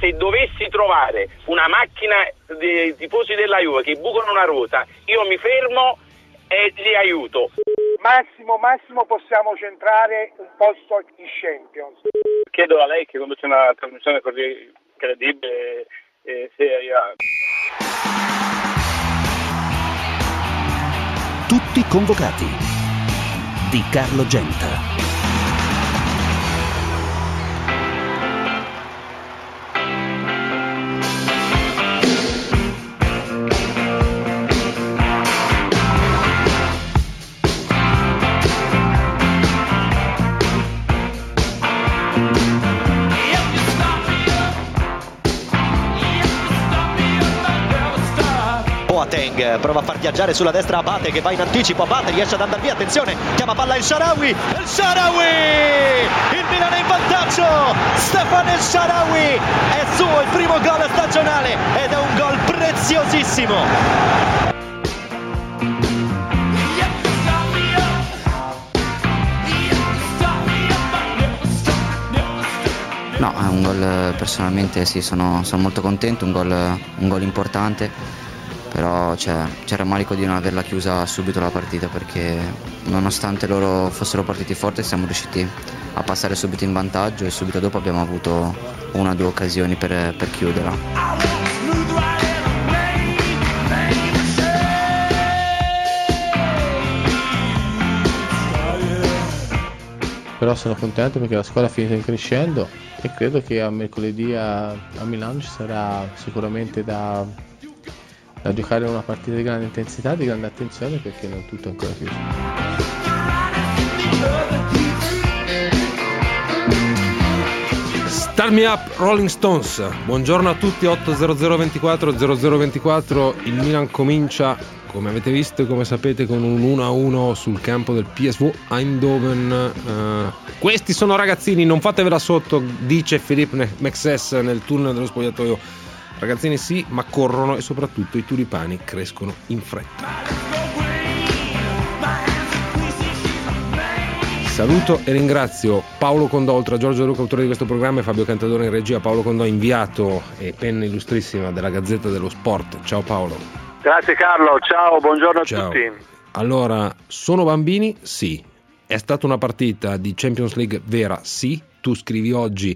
se dovessi trovare una macchina dei tifosi della Juve che bucano una ruota, io mi fermo e li aiuto. Massimo possiamo centrare un posto in Champions. Chiedo a lei, che conduce una trasmissione così credibile e seria. Tutti convocati di Carlo Genta. Boateng prova a far viaggiare sulla destra Abate, che va in anticipo. Abate riesce ad andare via, attenzione, chiama palla El Shaarawy, El Shaarawy, il Milan è in vantaggio, Stefan El Shaarawy, è suo il primo gol stagionale ed è un gol preziosissimo. No, è un gol, personalmente sì, sono molto contento, un gol importante, però c'è rammarico di non averla chiusa subito la partita, perché nonostante loro fossero partiti forti siamo riusciti a passare subito in vantaggio e subito dopo abbiamo avuto una o due occasioni per chiuderla. Però sono contento perché la squadra è finita in crescendo e credo che a mercoledì a Milano ci sarà sicuramente da giocare una partita di grande intensità, di grande attenzione, perché non tutto è ancora chiuso. Start Me Up Rolling Stones. Buongiorno a tutti, 8-00-24, il Milan comincia, come avete visto e come sapete, con un 1-1 sul campo del PSV Eindhoven. Questi sono ragazzini, non fatevela sotto, dice Philippe Mexes nel tunnel dello spogliatoio. Ragazzini sì, ma corrono e soprattutto i tulipani crescono in fretta. Saluto e ringrazio Paolo Condò, oltre a Giorgio Luca, autore di questo programma, e Fabio Cantadore in regia. Paolo Condò, inviato e penna illustrissima della Gazzetta dello Sport. Ciao Paolo. Grazie Carlo, ciao, buongiorno a tutti. Allora, sono bambini? Sì. È stata una partita di Champions League vera? Sì. Tu scrivi oggi: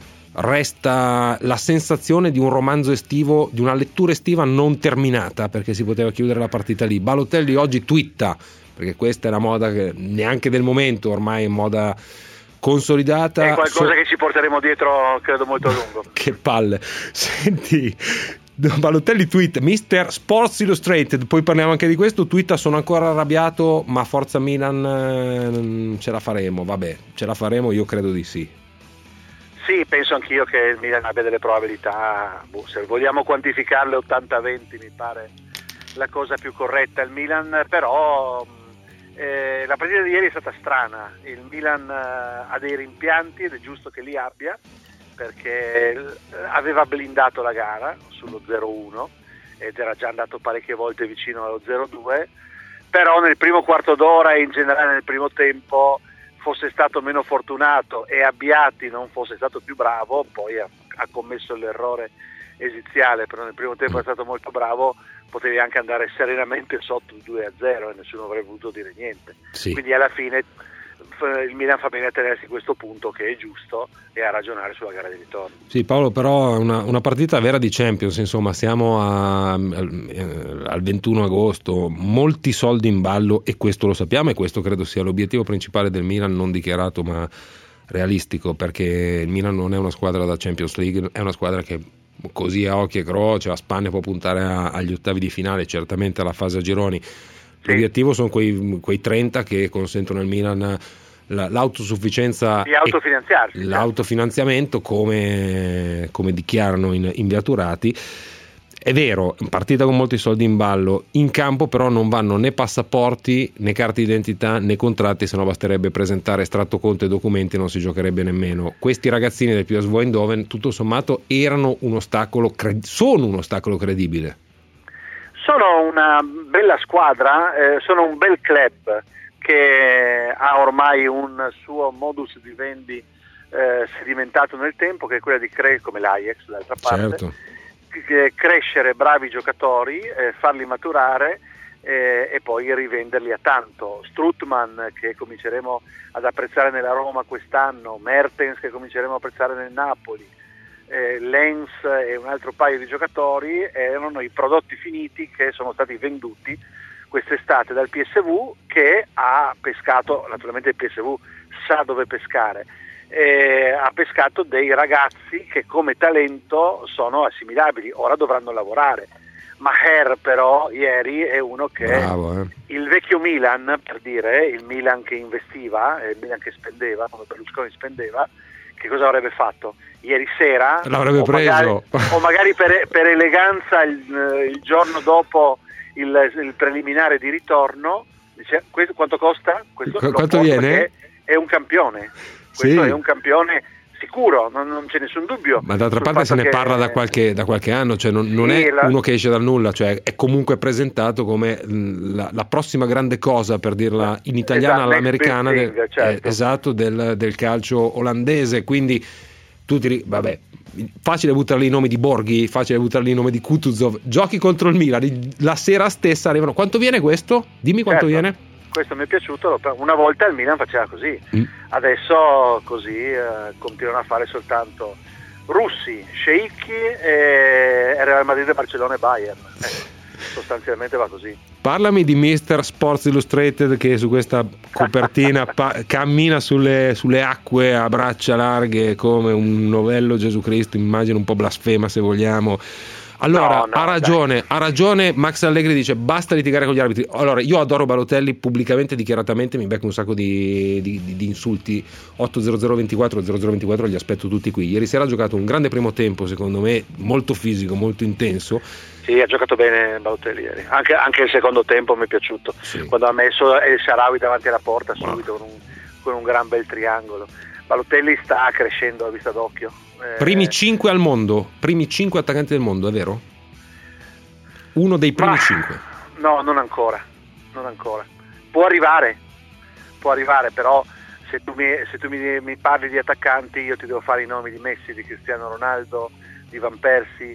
resta la sensazione di un romanzo estivo, di una lettura estiva non terminata, perché si poteva chiudere la partita lì. Balotelli oggi twitta, perché questa è una moda che neanche del momento, ormai è moda consolidata. È qualcosa che ci porteremo dietro, credo, molto a lungo. Che palle. Senti, Balotelli tweet, Mr. Sports Illustrated, poi parliamo anche di questo, twitta: sono ancora arrabbiato, ma forza Milan, ce la faremo. Vabbè, ce la faremo, io credo di sì. Sì, penso anch'io che il Milan abbia delle probabilità, se vogliamo quantificarle 80-20 mi pare la cosa più corretta. Il Milan però, la partita di ieri è stata strana, il Milan ha dei rimpianti ed è giusto che li abbia, perché aveva blindato la gara sullo 0-1 ed era già andato parecchie volte vicino allo 0-2, però nel primo quarto d'ora e in generale nel primo tempo fosse stato meno fortunato e Abbiati non fosse stato più bravo, poi ha commesso l'errore esiziale, però nel primo tempo è stato molto bravo, potevi anche andare serenamente sotto 2-0 e nessuno avrebbe potuto dire niente. Sì. Quindi alla fine il Milan fa bene a tenersi questo punto, che è giusto, e a ragionare sulla gara di ritorno. Sì, Paolo, però è una partita vera di Champions, insomma, siamo al 21 agosto, molti soldi in ballo, e questo lo sappiamo, e questo credo sia l'obiettivo principale del Milan, non dichiarato ma realistico, perché il Milan non è una squadra da Champions League, è una squadra che così a occhi e croce a spanne può puntare agli ottavi di finale, certamente alla fase a gironi. L'obiettivo sono quei 30 che consentono al Milan l'autosufficienza di autofinanziarsi, l'autofinanziamento, come dichiarano in Viaturati. È vero, partita con molti soldi in ballo, in campo però non vanno né passaporti né carte d'identità né contratti, se no basterebbe presentare estratto conto e documenti e non si giocherebbe nemmeno. Questi ragazzini del PSV Eindhoven tutto sommato sono un ostacolo credibile. Sono una bella squadra, sono un bel club che ha ormai un suo modus vivendi sedimentato nel tempo, che è quella di come l'Ajax d'altra parte, certo. Crescere bravi giocatori, farli maturare e poi rivenderli a tanto. Strootman, che cominceremo ad apprezzare nella Roma quest'anno, Mertens, che cominceremo a apprezzare nel Napoli, Lenz e un altro paio di giocatori erano i prodotti finiti che sono stati venduti quest'estate dal PSV, che ha pescato, naturalmente il PSV sa dove pescare, ha pescato dei ragazzi che come talento sono assimilabili, ora dovranno lavorare. Maher però ieri è uno che bravo, il vecchio Milan, per dire, il Milan che investiva, il Milan che spendeva, come Berlusconi spendeva, che cosa avrebbe fatto? Ieri sera l'avrebbe preso, o magari per eleganza il giorno dopo il preliminare di ritorno, dice, questo quanto costa? Quanto viene? È un campione, questo è un campione sicuro, non c'è nessun dubbio. Ma d'altra parte se ne parla da qualche anno, cioè non è uno che esce dal nulla, cioè è comunque presentato come la prossima grande cosa, per dirla in italiana, all'americana, certo. del calcio olandese, quindi vabbè, facile buttare lì i nomi di Borghi, facile buttare lì il nome di Kutuzov, giochi contro il Milan, la sera stessa arrivano. Quanto viene questo? Dimmi quanto viene. Questo mi è piaciuto, una volta il Milan faceva così, adesso così continuano a fare soltanto russi, sceicchi e Real Madrid, Barcellona e Bayern, sostanzialmente va così. Parlami di Mr. Sports Illustrated, che su questa copertina cammina sulle acque a braccia larghe come un novello Gesù Cristo, immagino un po' blasfema se vogliamo. Allora, ha ragione Max Allegri, dice basta litigare con gli arbitri. Allora, io adoro Balotelli, pubblicamente, dichiaratamente mi becco un sacco di insulti. 80024 li aspetto tutti qui. Ieri sera ha giocato un grande primo tempo, secondo me molto fisico, molto intenso. Sì, ha giocato bene Balotelli ieri, anche il secondo tempo mi è piaciuto, sì. Quando ha messo El Shaarawy davanti alla porta subito con un gran bel triangolo. Balotelli sta crescendo a vista d'occhio. Primi 5 al mondo, primi 5 attaccanti del mondo, è vero? Uno dei primi 5. No, non ancora. Può arrivare, però se tu mi parli di attaccanti, io ti devo fare i nomi di Messi, di Cristiano Ronaldo, di Van Persie,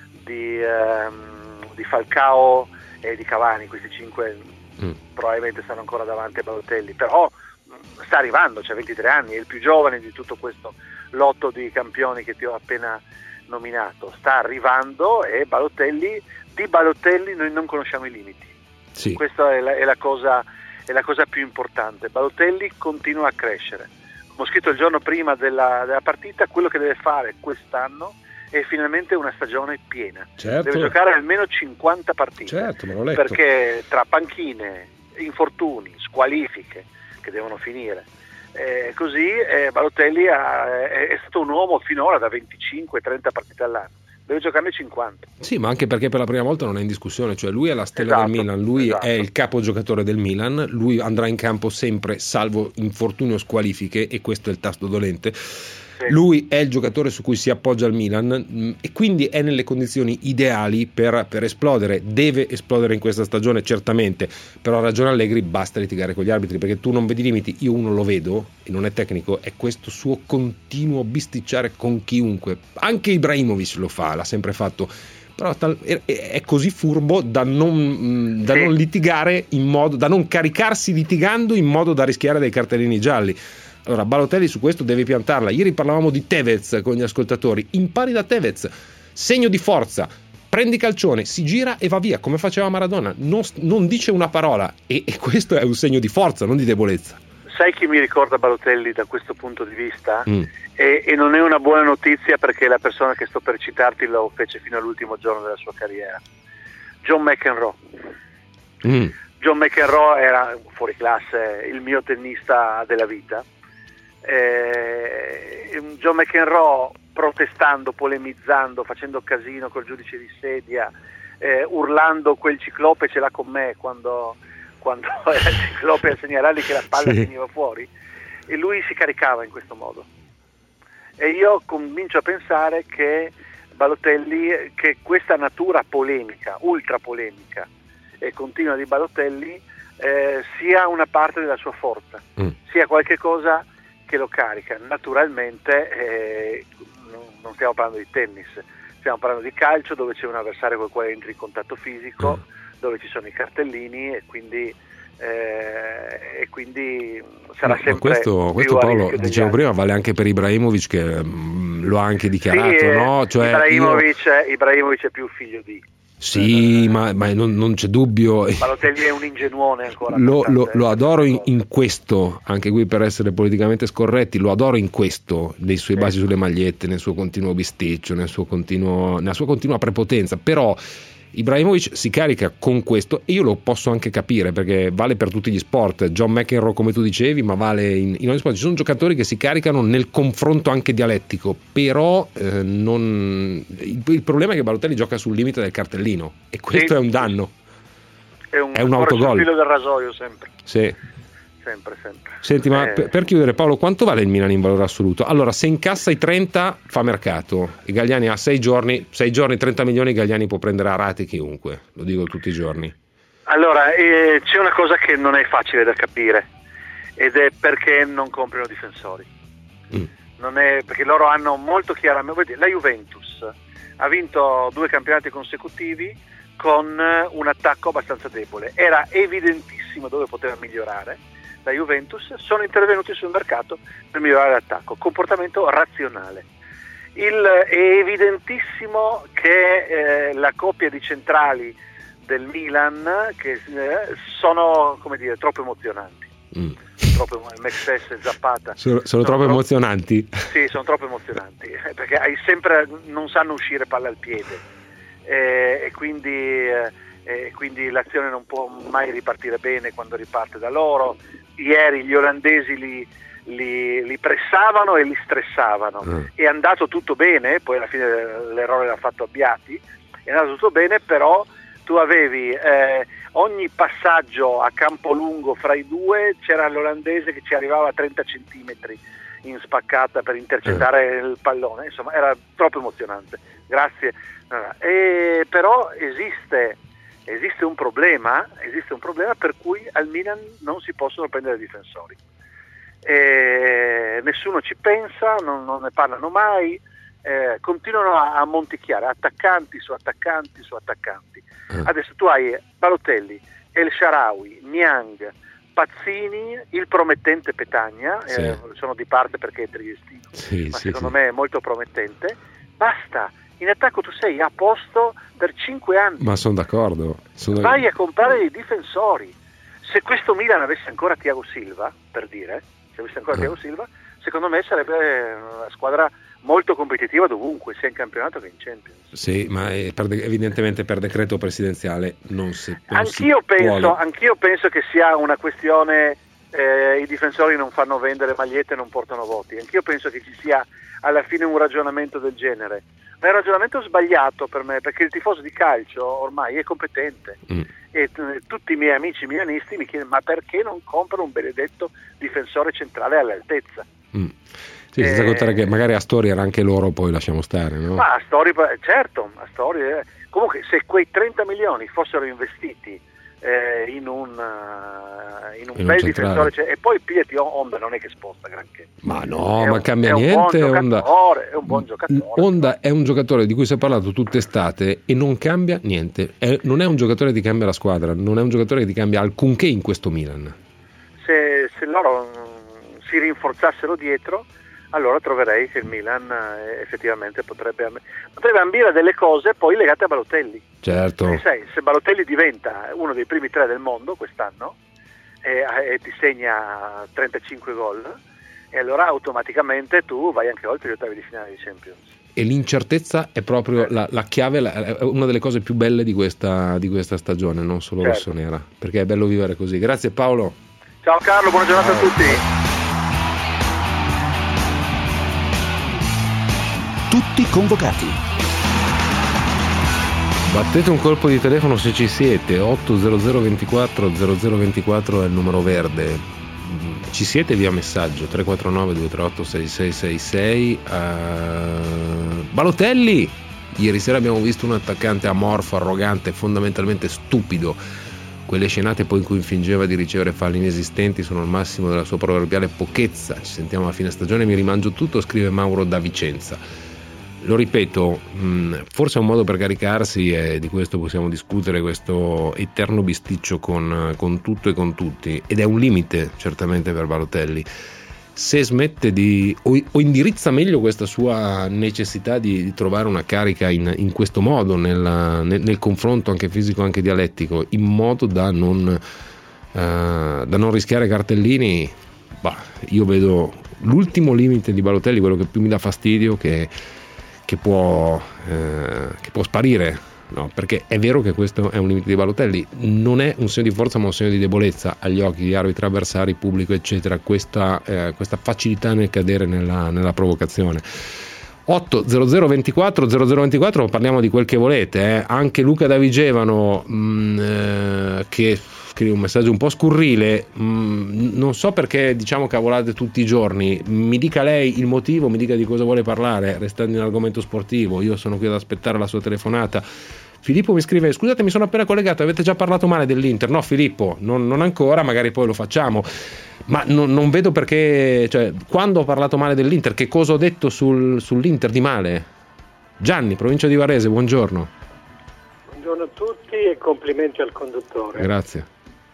di Falcao e di Cavani. Questi 5 probabilmente stanno ancora davanti a Balotelli, però sta arrivando, c'ha 23 anni, è il più giovane di tutto questo lotto di campioni che ti ho appena nominato, sta arrivando, e di Balotelli noi non conosciamo i limiti. Sì. Questa è la cosa più importante. Balotelli continua a crescere. Come ho scritto il giorno prima della partita, quello che deve fare quest'anno è finalmente una stagione piena. Certo. Deve giocare almeno 50 partite. Certo, me l'ho letto. Perché tra panchine, infortuni, squalifiche che devono finire, così Balotelli è stato un uomo finora da 25-30 partite all'anno, deve giocarne 50. Sì, ma anche perché per la prima volta non è in discussione, cioè lui è la stella del Milan, lui è il capo giocatore del Milan, lui andrà in campo sempre salvo infortuni o squalifiche, e questo è il tasto dolente. Sì. Lui è il giocatore su cui si appoggia il Milan, e quindi è nelle condizioni ideali per esplodere. Deve esplodere in questa stagione, certamente, però ha ragione Allegri, basta litigare con gli arbitri, perché tu non vedi limiti. Io uno lo vedo, e non è tecnico, è questo suo continuo bisticciare con chiunque. Anche Ibrahimovic lo fa, l'ha sempre fatto, però è così furbo da non litigare, da non caricarsi litigando in modo da rischiare dei cartellini gialli. Allora Balotelli su questo deve piantarla. Ieri parlavamo di Tevez con gli ascoltatori, impari da Tevez, segno di forza, prendi calcione, si gira e va via come faceva Maradona, non dice una parola, e questo è un segno di forza, non di debolezza. Sai chi mi ricorda Balotelli da questo punto di vista? E non è una buona notizia, perché la persona che sto per citarti lo fece fino all'ultimo giorno della sua carriera. John McEnroe. John McEnroe era fuori classe, il mio tennista della vita. John McEnroe, protestando, polemizzando, facendo casino col giudice di sedia, urlando quel ciclope ce l'ha con me, quando era il ciclope a segnalargli che la palla veniva fuori, e lui si caricava in questo modo. E io comincio a pensare che Balotelli, che questa natura polemica, ultra polemica e continua di Balotelli, sia una parte della sua forza, sia qualche cosa che che lo carica. Naturalmente non stiamo parlando di tennis, stiamo parlando di calcio, dove c'è un avversario con il quale entri in contatto fisico, dove ci sono i cartellini e quindi sarà sempre questo Paolo, dicevo prima, vale anche per Ibrahimovic, che lo ha anche dichiarato, sì, no? Cioè Ibrahimovic è più figlio di... Sì, ma non c'è dubbio. Balotelli è un ingenuone ancora. Lo adoro in questo, anche qui per essere politicamente scorretti, lo adoro in questo, nei suoi basi sulle magliette, nel suo continuo bisticcio, nella sua continua prepotenza, però Ibrahimovic si carica con questo e io lo posso anche capire, perché vale per tutti gli sport. John McEnroe, come tu dicevi, ma vale in ogni sport. Ci sono giocatori che si caricano nel confronto anche dialettico, però il problema è che Balotelli gioca sul limite del cartellino e questo è un danno, è un autogol, il filo del rasoio sempre. Sì. Sempre. Senti, ma per chiudere, Paolo, quanto vale il Milan in valore assoluto? Allora, se incassa i 30 fa mercato, i Galliani ha 6 giorni 30 milioni, i Galliani può prendere a rate chiunque, lo dico tutti i giorni. Allora, c'è una cosa che non è facile da capire, ed è perché non comprano difensori. Non è perché loro hanno molto chiaramente, la Juventus ha vinto 2 campionati consecutivi con un attacco abbastanza debole, era evidentissimo dove poteva migliorare. La Juventus sono intervenuti sul mercato per migliorare l'attacco, comportamento razionale. È evidentissimo che la coppia di centrali del Milan che sono, come dire, troppo emozionanti. Mexes e Zapata sono troppo emozionanti? Sì, sono troppo emozionanti, perché non sanno uscire palla al piede, e quindi l'azione non può mai ripartire bene quando riparte da loro. Ieri gli olandesi li pressavano e li stressavano, è andato tutto bene, poi alla fine l'errore l'ha fatto Abbiati, è andato tutto bene, però tu avevi ogni passaggio a campo lungo fra i due, c'era l'olandese che ci arrivava a 30 centimetri in spaccata per intercettare il pallone, insomma era troppo emozionante. Grazie. Però esiste un problema per cui al Milan non si possono prendere difensori, nessuno ci pensa, non ne parlano mai, continuano a monticchiare attaccanti su attaccanti su attaccanti. Adesso tu hai Balotelli, El Shaarawy, Niang, Pazzini, il promettente Petagna, sono di parte perché è triestino, ma secondo me è molto promettente. Basta, in attacco tu sei a posto per 5 anni. Ma sono d'accordo. Vai a comprare dei difensori. Se questo Milan avesse ancora Thiago Silva, per dire, Thiago Silva, secondo me sarebbe una squadra molto competitiva dovunque, sia in campionato che in Champions. Sì, ma evidentemente per decreto presidenziale Anch'io penso che sia una questione, i difensori non fanno vendere magliette e non portano voti. Anch'io penso che ci sia alla fine un ragionamento del genere. Ma è un ragionamento sbagliato per me, perché il tifoso di calcio ormai è competente. E tutti i miei amici milanisti mi chiedono: ma perché non comprano un benedetto difensore centrale all'altezza? Sì, senza contare che magari Astori era anche loro, poi lasciamo stare, no? Ma Astori, certo, comunque se quei 30 milioni fossero investiti in un bel difensore, e poi pigliati Honda, non è che sposta granché. Ma no, ma cambia niente. È un buon giocatore. Honda è un giocatore di cui si è parlato tutt'estate e non cambia niente. Non è un giocatore che ti cambia la squadra, non è un giocatore che ti cambia alcunché in questo Milan. Se loro si rinforzassero dietro, allora troverei che il Milan effettivamente potrebbe ambire a delle cose poi legate a Balotelli. Certo. Sai, se Balotelli diventa uno dei primi 3 del mondo quest'anno e ti segna 35 gol, e allora automaticamente tu vai anche oltre gli ottavi di finale di Champions. E l'incertezza è proprio la chiave, è una delle cose più belle di questa stagione, non solo rossonera, perché è bello vivere così. Grazie Paolo. Ciao Carlo, buona giornata a tutti. Tutti convocati. Battete un colpo di telefono se ci siete. 800 24 0024 è il numero verde. Ci siete via messaggio 349 238 6666. Balotelli, ieri sera abbiamo visto un attaccante amorfo, arrogante, fondamentalmente stupido. quelle scenate poi in cui fingeva di ricevere falli inesistenti sono il massimo della sua proverbiale pochezza. Ci sentiamo a fine stagione, mi rimangio tutto, scrive Mauro da Vicenza. Lo ripeto, forse è un modo per caricarsi e di questo possiamo discutere, questo eterno bisticcio con tutto e con tutti, ed è un limite certamente per Balotelli. Se smette o indirizza meglio questa sua necessità di trovare una carica in questo modo nel confronto anche fisico, anche dialettico, in modo da non rischiare cartellini, io vedo l'ultimo limite di Balotelli, quello che più mi dà fastidio, che può sparire. No, perché è vero che questo è un limite di Balotelli, non è un segno di forza ma un segno di debolezza agli occhi di arbitri, avversari, pubblico eccetera, questa facilità nel cadere nella provocazione. 80024 parliamo di quel che volete, anche Luca da Vigevano che scrive un messaggio un po' scurrile, non so perché diciamo cavolate tutti i giorni, mi dica lei il motivo, mi dica di cosa vuole parlare, restando in argomento sportivo, io sono qui ad aspettare la sua telefonata. Filippo mi scrive: scusate, mi sono appena collegato, avete già parlato male dell'Inter? No Filippo, non ancora, magari poi lo facciamo, ma non vedo perché, cioè, quando ho parlato male dell'Inter, che cosa ho detto sull'Inter di male? Gianni, provincia di Varese, buongiorno. Buongiorno a tutti e complimenti al conduttore. Grazie.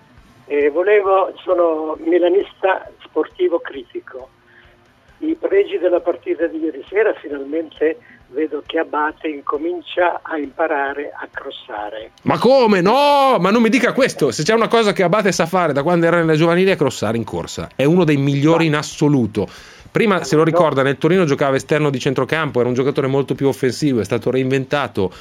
Sono milanista sportivo critico. I pregi della partita di ieri sera, finalmente vedo che Abate incomincia a imparare a crossare. Ma come? No, ma non mi dica questo. Se c'è una cosa che Abate sa fare da quando era nelle giovanili è crossare in corsa. È uno dei migliori in assoluto. Prima, se lo ricorda, nel Torino giocava esterno di centrocampo, era un giocatore molto più offensivo, è stato reinventato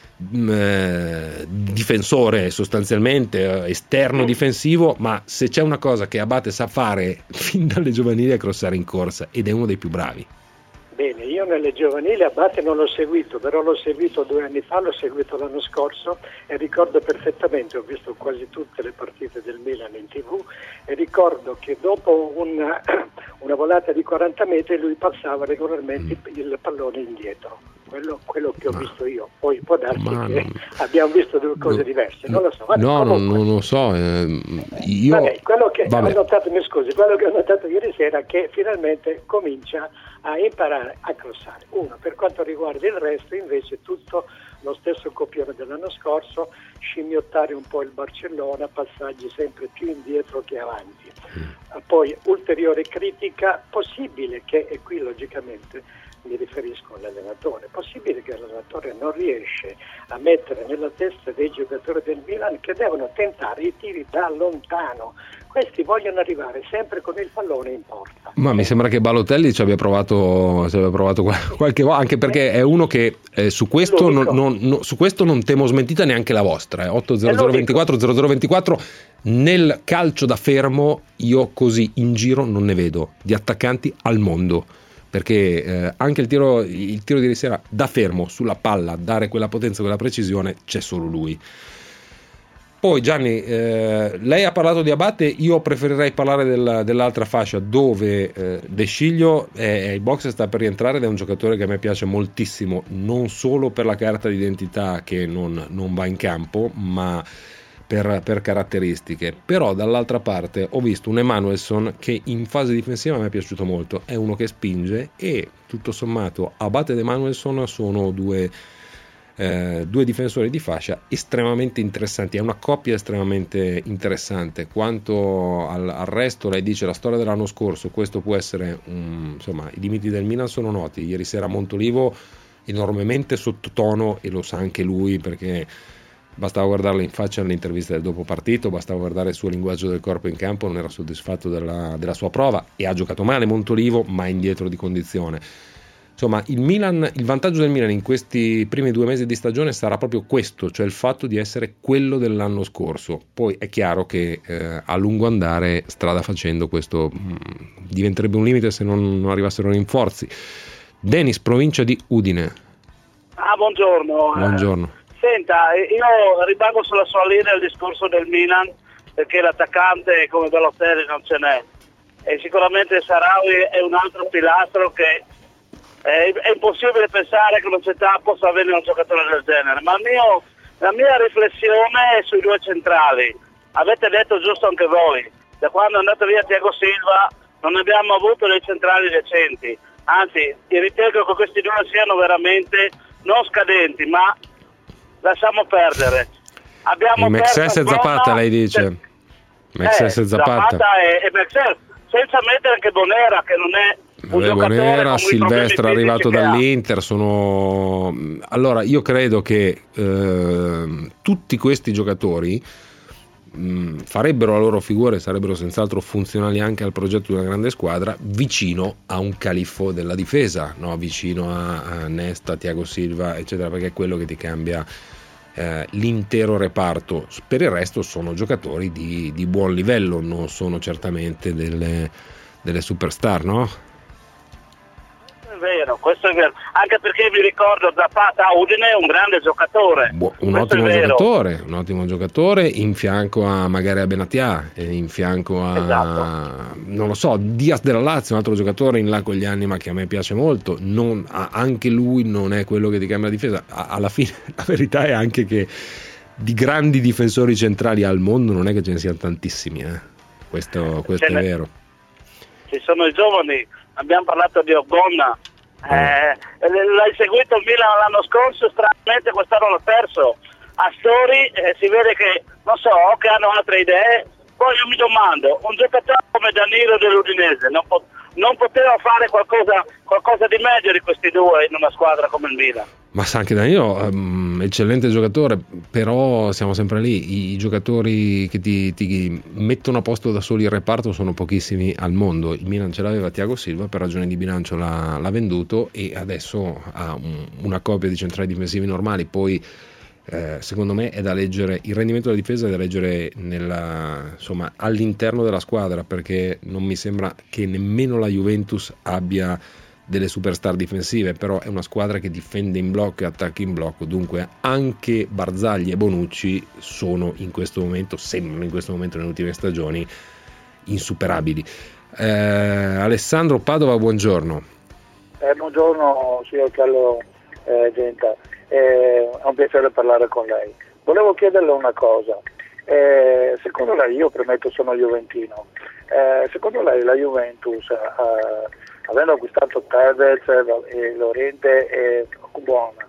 difensore sostanzialmente, esterno difensivo, ma se c'è una cosa che Abate sa fare fin dalle giovanili è crossare in corsa, ed è uno dei più bravi. Bene, io nelle giovanili Abate non l'ho seguito, però l'ho seguito 2 anni fa, l'ho seguito l'anno scorso e ricordo perfettamente, ho visto quasi tutte le partite del Milan in TV e ricordo che dopo una volata di 40 metri lui passava regolarmente il pallone indietro. Quello che ho visto io, poi può darsi che abbiamo visto 2 cose diverse, non lo so. Non lo so. Quello che ho notato ieri sera è che finalmente comincia a imparare a crossare. Uno, per quanto riguarda il resto, invece tutto lo stesso copione dell'anno scorso, scimmiottare un po' il Barcellona, passaggi sempre più indietro che avanti. Poi ulteriore critica possibile che, e qui logicamente mi riferisco all'allenatore, possibile che l'allenatore non riesce a mettere nella testa dei giocatori del Milan che devono tentare i tiri da lontano. Questi vogliono arrivare sempre con il pallone in porta. Ma mi sembra che Balotelli ci abbia provato qualche volta, anche perché è uno che su questo non temo smentita neanche la vostra. 80024 nel calcio da fermo io così in giro non ne vedo di attaccanti al mondo. Perché anche il tiro di ieri sera da fermo sulla palla, dare quella potenza, quella precisione, c'è solo lui. Poi Gianni, lei ha parlato di Abate, io preferirei parlare dell'altra fascia dove De Sciglio il box sta per rientrare ed è un giocatore che a me piace moltissimo, non solo per la carta d'identità che non va in campo, ma per caratteristiche. Però dall'altra parte ho visto un Emanuelson che in fase difensiva mi è piaciuto molto, è uno che spinge e tutto sommato Abate ed Emanuelson sono due difensori di fascia estremamente interessanti, è una coppia estremamente interessante. Quanto al resto, lei dice la storia dell'anno scorso, questo può essere insomma, i limiti del Milan sono noti. Ieri sera Montolivo enormemente sottotono e lo sa anche lui, perché bastava guardarlo in faccia nell'intervista del dopo partito, bastava guardare il suo linguaggio del corpo in campo, non era soddisfatto della sua prova e ha giocato male Montolivo, ma indietro di condizione. Insomma, il vantaggio del Milan in questi primi 2 mesi di stagione sarà proprio questo, cioè il fatto di essere quello dell'anno scorso. Poi è chiaro che a lungo andare, strada facendo, questo diventerebbe un limite se non arrivassero rinforzi. Denis, provincia di Udine. Buongiorno. Buongiorno. Senta, io rimango sulla sua linea il discorso del Milan, perché l'attaccante come Balotelli non ce n'è, e sicuramente Shaarawy è un altro pilastro che è impossibile pensare che una società possa avere un giocatore del genere. Ma la mia riflessione è sui 2 centrali, avete detto giusto anche voi, da quando è andato via Thiago Silva non abbiamo avuto dei centrali decenti, anzi ritengo che questi due siano veramente non scadenti, ma lasciamo perdere. Abbiamo Mexes e Zapata, lei dice. Mexes e Zapata e Mexes, senza mettere anche Bonera, che non è un giocatore Bonera, Silvestre arrivato dall'Inter, allora io credo che tutti questi giocatori farebbero la loro figura e sarebbero senz'altro funzionali anche al progetto di una grande squadra vicino a un califfo della difesa, no? Vicino a Nesta, Thiago Silva eccetera, perché è quello che ti cambia l'intero reparto. Per il resto sono giocatori di buon livello, non sono certamente delle superstar, no? È vero, questo è vero, anche perché vi ricordo Zapata a Udine è un grande giocatore, un ottimo giocatore in fianco a magari a Benatia, in fianco a non lo so, Diaz della Lazio, un altro giocatore in là con gli anni ma che a me piace molto, anche lui non è quello che ti cambia la difesa. Alla fine la verità è anche che di grandi difensori centrali al mondo non è che ce ne siano tantissimi, questo è vero. Ci sono i giovani, abbiamo parlato di Ogonna, l'hai seguito il Milan l'anno scorso, stranamente quest'anno l'ha perso. Astori si vede che, non so, che hanno altre idee. Poi io mi domando, un giocatore come Danilo dell'Udinese non poteva fare qualcosa di meglio di questi due in una squadra come il Milan? Ma sa, anche Danilo, eccellente giocatore, però siamo sempre lì, i giocatori che ti mettono a posto da soli il reparto sono pochissimi al mondo. Il Milan ce l'aveva Thiago Silva, per ragioni di bilancio l'ha venduto e adesso ha una coppia di centrali difensivi normali. Poi secondo me è da leggere, il rendimento della difesa è da leggere all'interno della squadra, perché non mi sembra che nemmeno la Juventus abbia delle superstar difensive, però è una squadra che difende in blocco e attacca in blocco, dunque anche Barzagli e Bonucci sembrano in questo momento nelle ultime stagioni insuperabili. Alessandro Padova, buongiorno. Buongiorno signor Carlo Genta, è un piacere parlare con lei. Volevo chiederle una cosa, secondo lei, io premetto sono juventino, secondo lei la Juventus avendo acquistato Tevez, Llorente e Buona,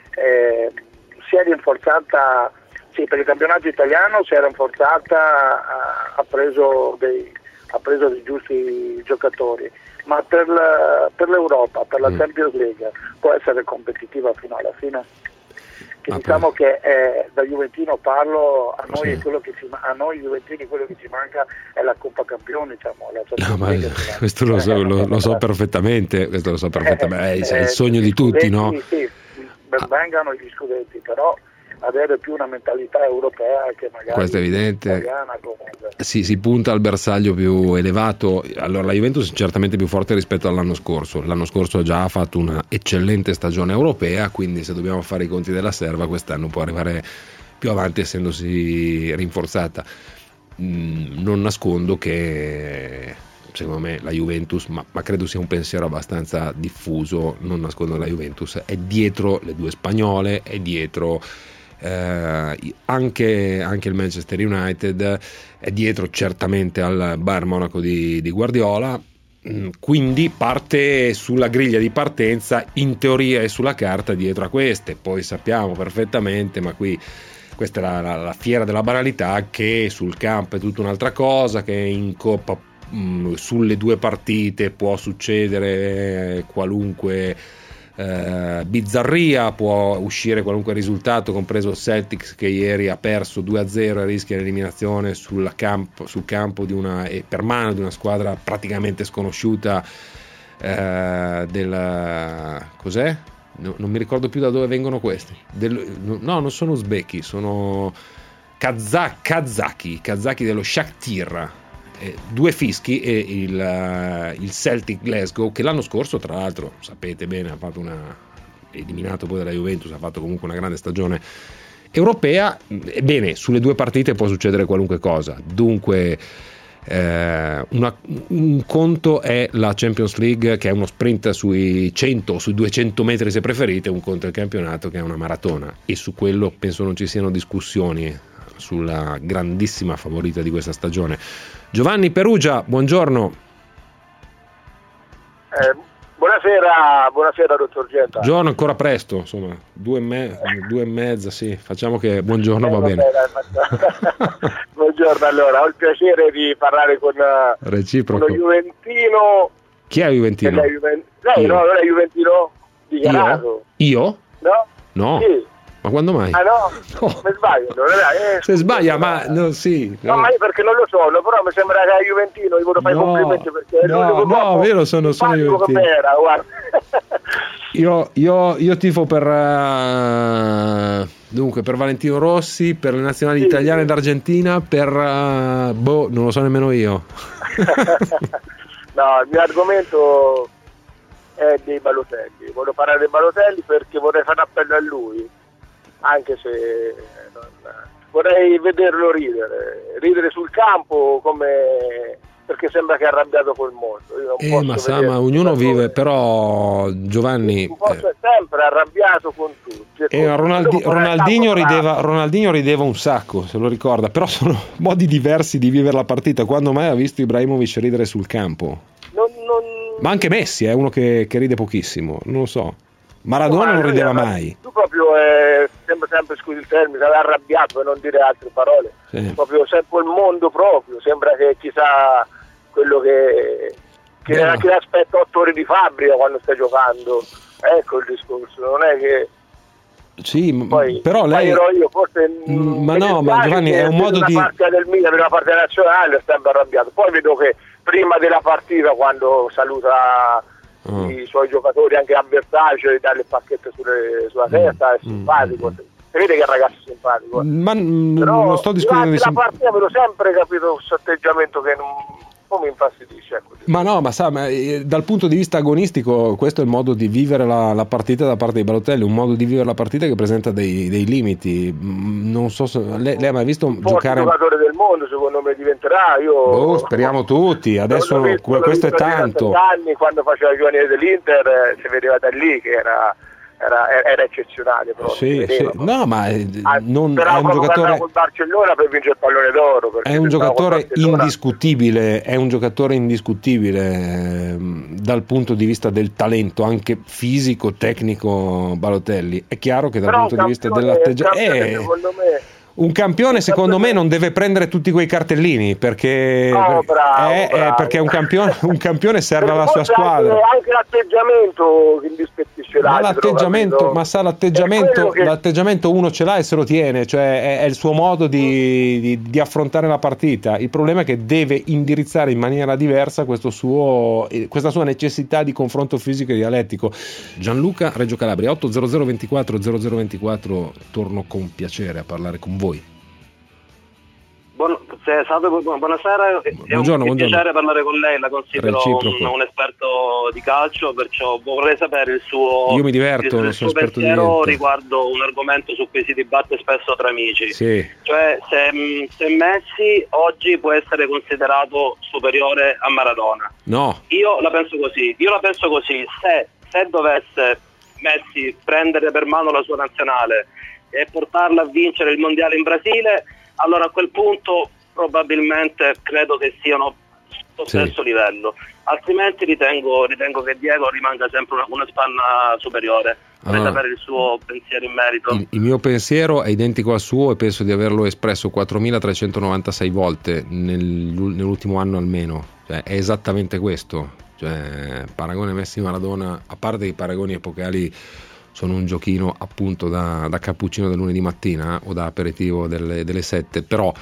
si è rinforzata, sì, per il campionato italiano si è rinforzata, ha preso dei giusti giocatori, ma per l'Europa, per la Champions League può essere competitiva fino alla fine? Che diciamo che da juventino parlo, a noi juventini quello che ci manca è la Coppa Campioni, diciamo, questo lo so perfettamente, è il sogno di tutti, no? Sì, vengano gli scudetti, però avere più una mentalità europea che magari questo è evidente, italiana. Si punta al bersaglio più elevato. Allora la Juventus è certamente più forte rispetto all'anno scorso ha già fatto una eccellente stagione europea, quindi se dobbiamo fare i conti della serva quest'anno può arrivare più avanti essendosi rinforzata. Non nascondo che secondo me la Juventus, ma credo sia un pensiero abbastanza diffuso, non nascondo la Juventus è dietro le due spagnole, è dietro anche il Manchester United, è dietro certamente al Bayern Monaco di Guardiola, quindi parte sulla griglia di partenza in teoria e sulla carta dietro a queste. Poi sappiamo perfettamente, ma qui questa è la fiera della banalità, che sul campo è tutta un'altra cosa, che in Coppa sulle due partite può succedere qualunque bizzarria, può uscire qualunque risultato, compreso il Celtics che ieri ha perso 2-0 e rischia l'eliminazione sul campo di per mano di una squadra praticamente sconosciuta cos'è? Non mi ricordo più da dove vengono questi, non sono uzbeki, sono kazaki dello Shakhtar. Due fischi e il Celtic Glasgow, che l'anno scorso tra l'altro sapete bene ha fatto eliminato poi dalla Juventus, ha fatto comunque una grande stagione europea. Ebbene, sulle due partite può succedere qualunque cosa, dunque un conto è la Champions League, che è uno sprint sui 100 o sui 200 metri se preferite, un conto è il campionato che è una maratona, e su quello penso non ci siano discussioni. sulla grandissima favorita di questa stagione. Giovanni Perugia, buongiorno. Buonasera dottor Genta. Giorno ancora presto, insomma, 2:30, sì, facciamo che buongiorno va bene. Buongiorno, allora, ho il piacere di parlare con reciproco. Uno juventino. Chi è Juventino? Lei no, non è juventino dichiarato. Io? No? No. Sì. Ma quando mai? Ah no? Mi sbaglio. Se sbaglia, ma no, sì. No, ma io perché non lo so, però mi sembra che è juventino, io volevo fare complimenti perché no, vero, sono juventino. Era, guarda. Io tifo per dunque per Valentino Rossi, per le nazionali italiane d'Argentina, per non lo so nemmeno io. No, il mio argomento è dei Balotelli. Voglio parlare dei Balotelli perché vorrei fare appello a lui, anche se vorrei vederlo ridere sul campo, perché sembra che è arrabbiato col mondo. Io non ma ognuno vive, però Giovanni è sempre arrabbiato con tutti. Ronaldinho rideva un sacco, se lo ricorda, però sono modi diversi di vivere la partita. Quando mai ha visto Ibrahimovic ridere sul campo? Ma anche Messi è uno che ride pochissimo, non lo so. Maradona non rideva mai. Tu proprio sempre scusi il termine, arrabbiato, per non dire altre parole. Sì. Proprio sempre il mondo proprio, sembra che chissà quello che aspetta 8 ore di fabbrica quando stai giocando. Ecco il discorso, non è che sì, poi, però lei io forse ma no, ma Giovanni è un modo di parte del Milan, una parte nazionale, è sempre arrabbiato. Poi vedo che prima della partita, quando saluta i suoi giocatori, anche a Bertaccio, darle il pacchetto sulla testa, è simpatico. Si vede che è un ragazzo simpatico. Ma però non sto discutendo la partita avevo sempre capito questo atteggiamento che non mi infastidisce. Ecco. Ma no, ma dal punto di vista agonistico questo è il modo di vivere la partita da parte di Balotelli, un modo di vivere la partita che presenta dei limiti. Non so se lei ha mai visto giocare un giocatore del mondo, secondo me diventerà. Io speriamo tutti, adesso questo è tanto. Anni, quando faceva i giovani dell'Inter si vedeva da lì che era eccezionale, però sì. No, ma non è un giocatore con Barcellona per vincere il pallone d'oro, è un giocatore indiscutibile, dal punto di vista del talento anche fisico, tecnico. Balotelli è chiaro che dal punto di vista dell'atteggiamento secondo me un campione, secondo me, non deve prendere tutti quei cartellini perché perché un campione serve alla sua squadra. Anche l'atteggiamento che indispettisce l'atteggiamento, ma sa l'atteggiamento uno ce l'ha e se lo tiene, cioè è il suo modo di affrontare la partita. Il problema è che deve indirizzare in maniera diversa questa sua necessità di confronto fisico e dialettico. Gianluca, Reggio Calabria, 800 24 0024, torno con piacere a parlare con voi. Buonasera, buongiorno, è un piacere parlare con lei, la considero un esperto di calcio, perciò vorrei sapere il suo pensiero riguardo un argomento su cui si dibatte spesso tra amici, cioè se Messi oggi può essere considerato superiore a Maradona. No. Io la penso così, se dovesse Messi prendere per mano la sua nazionale e portarla a vincere il mondiale in Brasile, allora a quel punto probabilmente credo che siano allo stesso livello, altrimenti ritengo che Diego rimanga sempre una spanna superiore. Vorrei sapere il suo pensiero in merito. Il mio pensiero è identico al suo e penso di averlo espresso 4.396 volte nell'ultimo anno almeno, cioè, è esattamente questo, cioè, paragone Messi-Maradona, a parte i paragoni epocali sono un giochino appunto da cappuccino del lunedì mattina o da aperitivo delle 7, però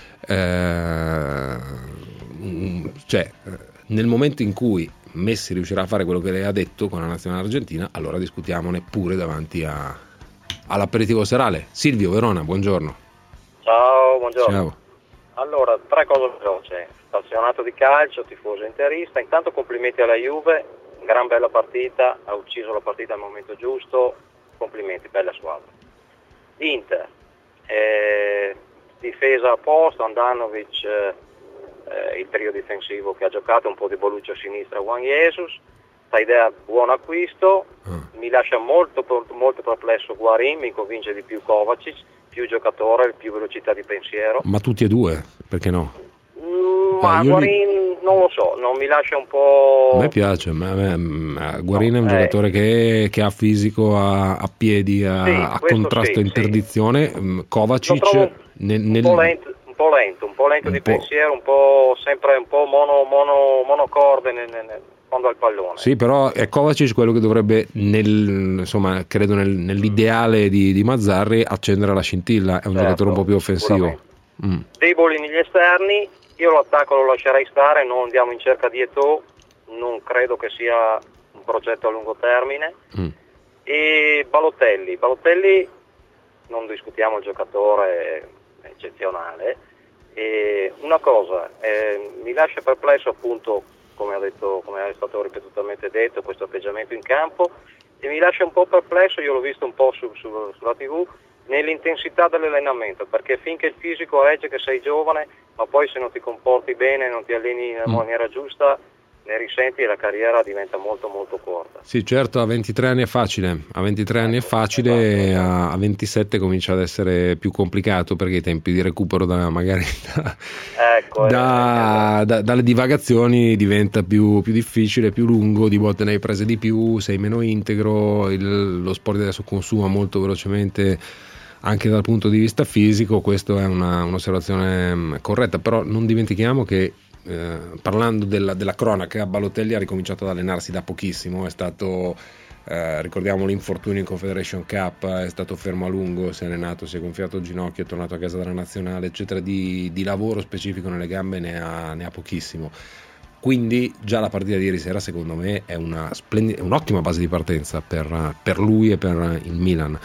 nel momento in cui Messi riuscirà a fare quello che lei ha detto con la nazionale argentina, allora discutiamone pure davanti all'aperitivo serale. Silvio, Verona, buongiorno. Ciao, buongiorno. Ciao. Allora, 3 cose veloci. Appassionato di calcio, tifoso interista, intanto complimenti alla Juve, gran bella partita, ha ucciso la partita al momento giusto, complimenti, bella squadra. Inter, difesa a posto, Andanovic, il trio difensivo che ha giocato, un po' di Bonucci a sinistra, Juan Jesus, questa idea buon acquisto. Mi lascia molto perplesso Guarin, mi convince di più Kovacic, più giocatore, più velocità di pensiero. Ma tutti e due, perché no? Ma Guarin non lo so, non mi lascia un po'. A me piace, Guarin è un giocatore che ha fisico, a piedi, a contrasto e interdizione. Kovacic un po' lento di pensiero, un po' sempre un po' monocorde quando ha il pallone. Sì, però è Kovacic quello che dovrebbe credo nell'ideale di Mazzarri accendere la scintilla. È un giocatore un po' più offensivo. Deboli negli esterni, io l'attacco lo lascerei stare, non andiamo in cerca di Eto'o, non credo che sia un progetto a lungo termine. E Balotelli non discutiamo, il giocatore eccezionale. E una cosa mi lascia perplesso, appunto, come è stato ripetutamente detto, questo atteggiamento in campo, e mi lascia un po' perplesso, io l'ho visto un po' sulla TV, nell'intensità dell'allenamento, perché finché il fisico regge che sei giovane, ma poi se non ti comporti bene, non ti alleni nella maniera giusta, ne risenti e la carriera diventa molto molto corta. Sì, certo, a 23 anni è facile, a 27 comincia ad essere più complicato, perché i tempi di recupero dalle divagazioni diventa più difficile, più lungo, di volte ne hai prese di più, sei meno integro, lo sport adesso consuma molto velocemente anche dal punto di vista fisico. Questo è un'osservazione corretta, però non dimentichiamo che parlando della cronaca, Balotelli ha ricominciato ad allenarsi da pochissimo, è stato ricordiamo l'infortunio in Confederation Cup, è stato fermo a lungo, si è allenato, si è gonfiato il ginocchio, è tornato a casa dalla nazionale, eccetera. Di lavoro specifico nelle gambe ne ha pochissimo, quindi già la partita di ieri sera secondo me è un'ottima base di partenza per lui e per il Milan.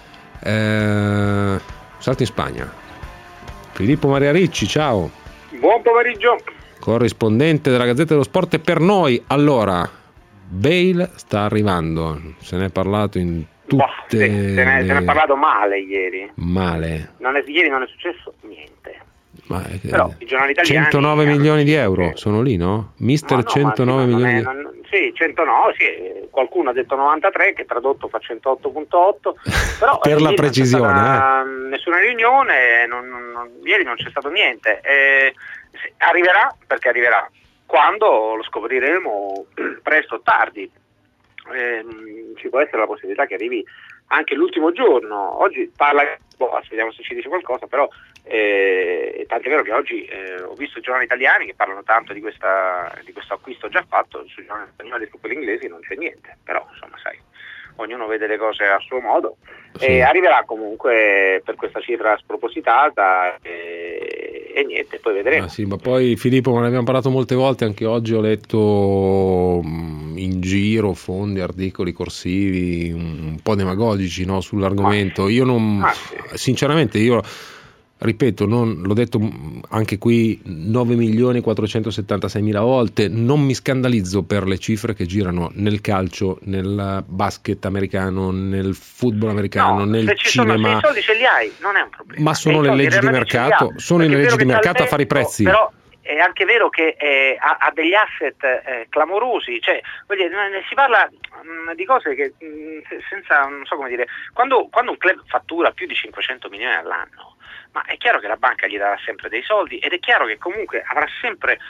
Salto in Spagna, Filippo Maria Ricci, ciao. Buon pomeriggio. Corrispondente della Gazzetta dello Sport per noi. Allora, Bale sta arrivando, se ne è parlato in tutte se ne è parlato male ieri. Ieri non è successo niente. Però i giornali italiani 109 milioni di euro sono lì, no? Mister 109 milioni. Sì, 109, sì, qualcuno ha detto 93, che tradotto fa 108.8, però per la precisione. Nessuna riunione, ieri non c'è stato niente. Arriverà, perché arriverà quando lo scopriremo, presto o tardi. Ci può essere la possibilità che arrivi anche l'ultimo giorno. Oggi parla, vediamo se ci dice qualcosa, però tant'è vero che oggi ho visto i giornali italiani che parlano tanto di questo acquisto già fatto, sui giornali spagnoli e su quelli inglesi non c'è niente, però insomma sai, ognuno vede le cose a suo modo. Sì. E arriverà comunque per questa cifra spropositata e niente, poi vedremo. Sì, ma poi Filippo, me ne abbiamo parlato molte volte, anche oggi ho letto in giro fondi, articoli corsivi un po' demagogici, no, sull'argomento. Io non sinceramente, io ripeto, l'ho detto anche qui 9.476.000 volte, non mi scandalizzo per le cifre che girano nel calcio, nel basket americano, nel football americano, nel cinema. Se i soldi ce li hai, non è un problema. Ma sono le leggi di mercato, a fare i prezzi. Però è anche vero che ha degli asset clamorosi, cioè si parla di cose che senza, non so come dire, quando un club fattura più di 500 milioni all'anno, ma è chiaro che la banca gli darà sempre dei soldi, ed è chiaro che comunque avrà sempre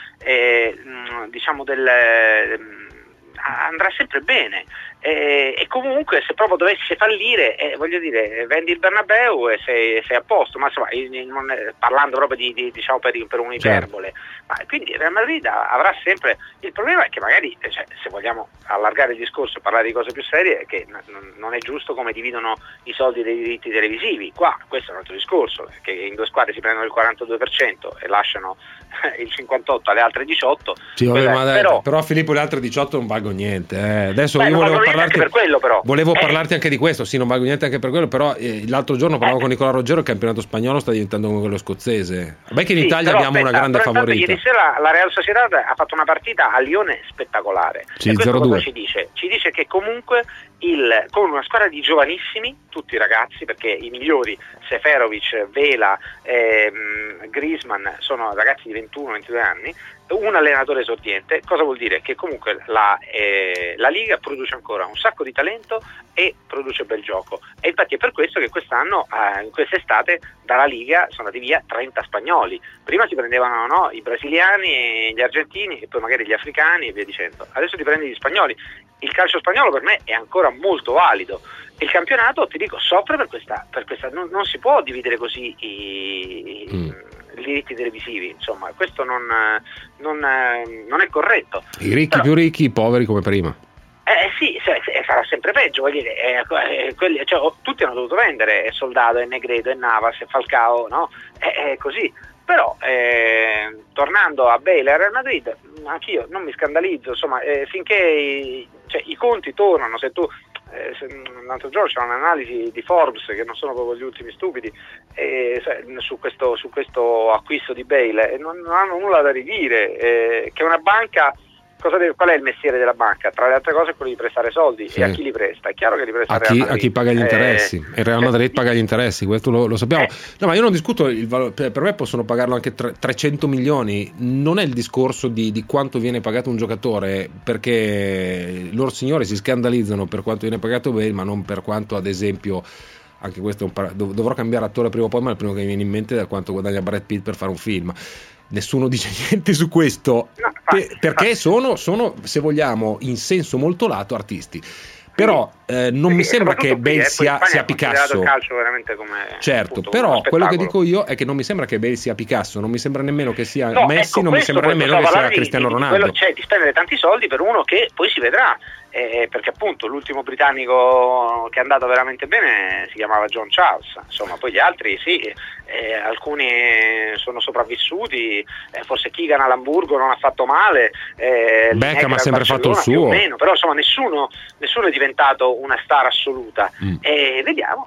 andrà sempre bene, e comunque se proprio dovesse fallire, voglio dire, vendi il Bernabeu e sei a posto, ma insomma, parlando proprio di diciamo per un'iperbole. Ma quindi Real Madrid avrà sempre, il problema è che magari, se vogliamo allargare il discorso e parlare di cose più serie, è che non è giusto come dividono i soldi dei diritti televisivi. Qua questo è un altro discorso, che in due squadre si prendono il 42% e lasciano il 58% alle altre 18. Sì, però Filippo, le altre 18 non valgono niente. Adesso io volevo parlarti per quello, però. Parlarti anche di questo. Sì, non valgo niente anche per quello, però l'altro giorno parlavo con Nicola Ruggero, il campionato spagnolo sta diventando come quello scozzese. Beh, che in Italia abbiamo una grande favorita. Ieri sera la Real Sociedad ha fatto una partita a Lione spettacolare. Sì, e questo 0-2. cosa ci dice? Ci dice che comunque con una squadra di giovanissimi, tutti ragazzi, perché i migliori, Seferovic, Vela, Griezmann, sono ragazzi di 21-22 anni, un allenatore esordiente. Cosa vuol dire? Che comunque la Liga produce ancora un sacco di talento e produce bel gioco, e infatti è per questo che quest'anno, in quest'estate, dalla Liga sono andati via 30 spagnoli. Prima si prendevano i brasiliani, gli argentini e poi magari gli africani e via dicendo. Adesso ti prendi gli spagnoli. Il calcio spagnolo per me è ancora molto valido. Il campionato, ti dico, soffre per questa non si può dividere così i diritti televisivi, insomma, questo non è corretto. I ricchi più ricchi, i poveri come prima. Sì, sarà sempre peggio, voglio dire, tutti hanno dovuto vendere, Soldado, Negredo, Navas, Falcao, no? È così. Però tornando a Bale e a Real Madrid, anch'io non mi scandalizzo, insomma, finché i conti tornano. Se tu l'altro giorno c'è un'analisi di Forbes, che non sono proprio gli ultimi stupidi, su questo acquisto di Bale, non hanno nulla da ridire, che una banca, qual è il mestiere della banca? Tra le altre cose è quello di prestare soldi, sì. E a chi li presta? È chiaro che li presta a chi paga gli interessi, e il Real Madrid paga gli interessi, questo lo sappiamo. No, ma io non discuto il valore, per me possono pagarlo anche 300 milioni, non è il discorso di quanto viene pagato un giocatore, perché loro signori si scandalizzano per quanto viene pagato Bale, ma non per quanto, ad esempio, anche questo dovrò cambiare attore prima o poi, ma il primo che mi viene in mente è da quanto guadagna Brad Pitt per fare un film. Nessuno dice niente su questo, perché sono, se vogliamo, in senso molto lato, artisti. Però non mi sembra che Bale sia Picasso. Calcio veramente come, certo, appunto, però quello che dico io è che non mi sembra che Bale sia Picasso, non mi sembra nemmeno che sia Messi, non mi sembra nemmeno che sia Cristiano Ronaldo. Di spendere tanti soldi per uno che poi si vedrà, perché appunto l'ultimo britannico che è andato veramente bene si chiamava John Charles, insomma, poi gli altri sì, alcuni sono sopravvissuti, forse Keegan all'Hamburgo non ha fatto male, Beckham ha sempre fatto il suo, più o meno, però insomma nessuno è diventato una star assoluta, e vediamo,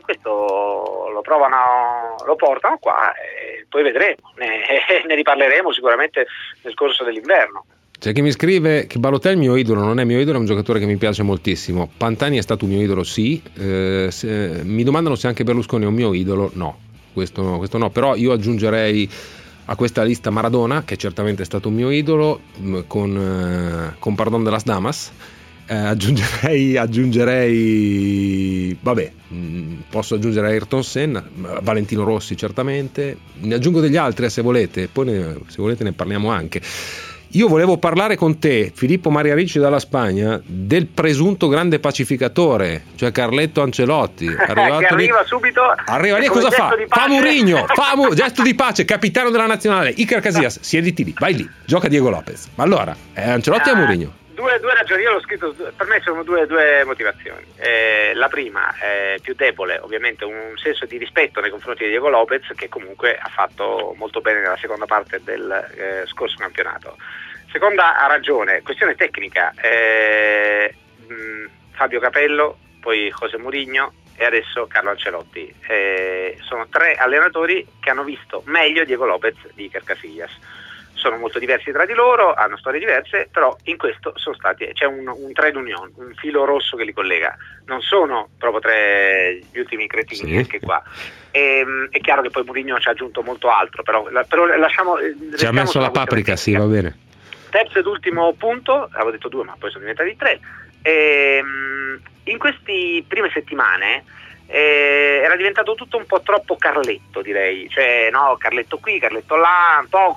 questo lo portano qua, e poi vedremo, ne riparleremo sicuramente nel corso dell'inverno. C'è chi mi scrive che Balotelli è mio idolo, non è mio idolo, è un giocatore che mi piace moltissimo. Pantani è stato un mio idolo, sì. Mi domandano se anche Berlusconi è un mio idolo, no, questo no, però io aggiungerei a questa lista Maradona, che certamente è stato un mio idolo, con pardon de las damas. Aggiungerei posso aggiungere Ayrton Senna, Valentino Rossi certamente, ne aggiungo degli altri se volete, poi se volete ne parliamo anche. Io volevo parlare con te, Filippo Maria Ricci dalla Spagna, del presunto grande pacificatore, cioè Carletto Ancelotti, che arriva subito. Arriva lì, cosa fa? Fa Mourinho, gesto di pace, capitano della nazionale. Iker Casillas, siediti lì, vai lì, gioca Diego Lopez. Ma allora, è Ancelotti o Mourinho? Due ragioni, io l'ho scritto, per me sono due motivazioni. La prima è più debole, ovviamente un senso di rispetto nei confronti di Diego Lopez, che comunque ha fatto molto bene nella seconda parte del scorso campionato. Seconda ragione, questione tecnica, Fabio Capello, poi José Mourinho e adesso Carlo Ancelotti. Sono tre allenatori che hanno visto meglio Diego Lopez di Iker Casillas. Sono molto diversi tra di loro, hanno storie diverse, però in questo c'è un trade union, un filo rosso che li collega. Non sono proprio gli ultimi cretini, anche qua. È chiaro che poi Mourinho ci ha aggiunto molto altro, però lasciamo. Ci ha messo la paprika, sì, va bene. Terzo ed ultimo punto, avevo detto 2 ma poi sono diventati 3. In queste prime settimane era diventato tutto un po' troppo Carletto, direi, cioè no, Carletto qui, Carletto là, un po'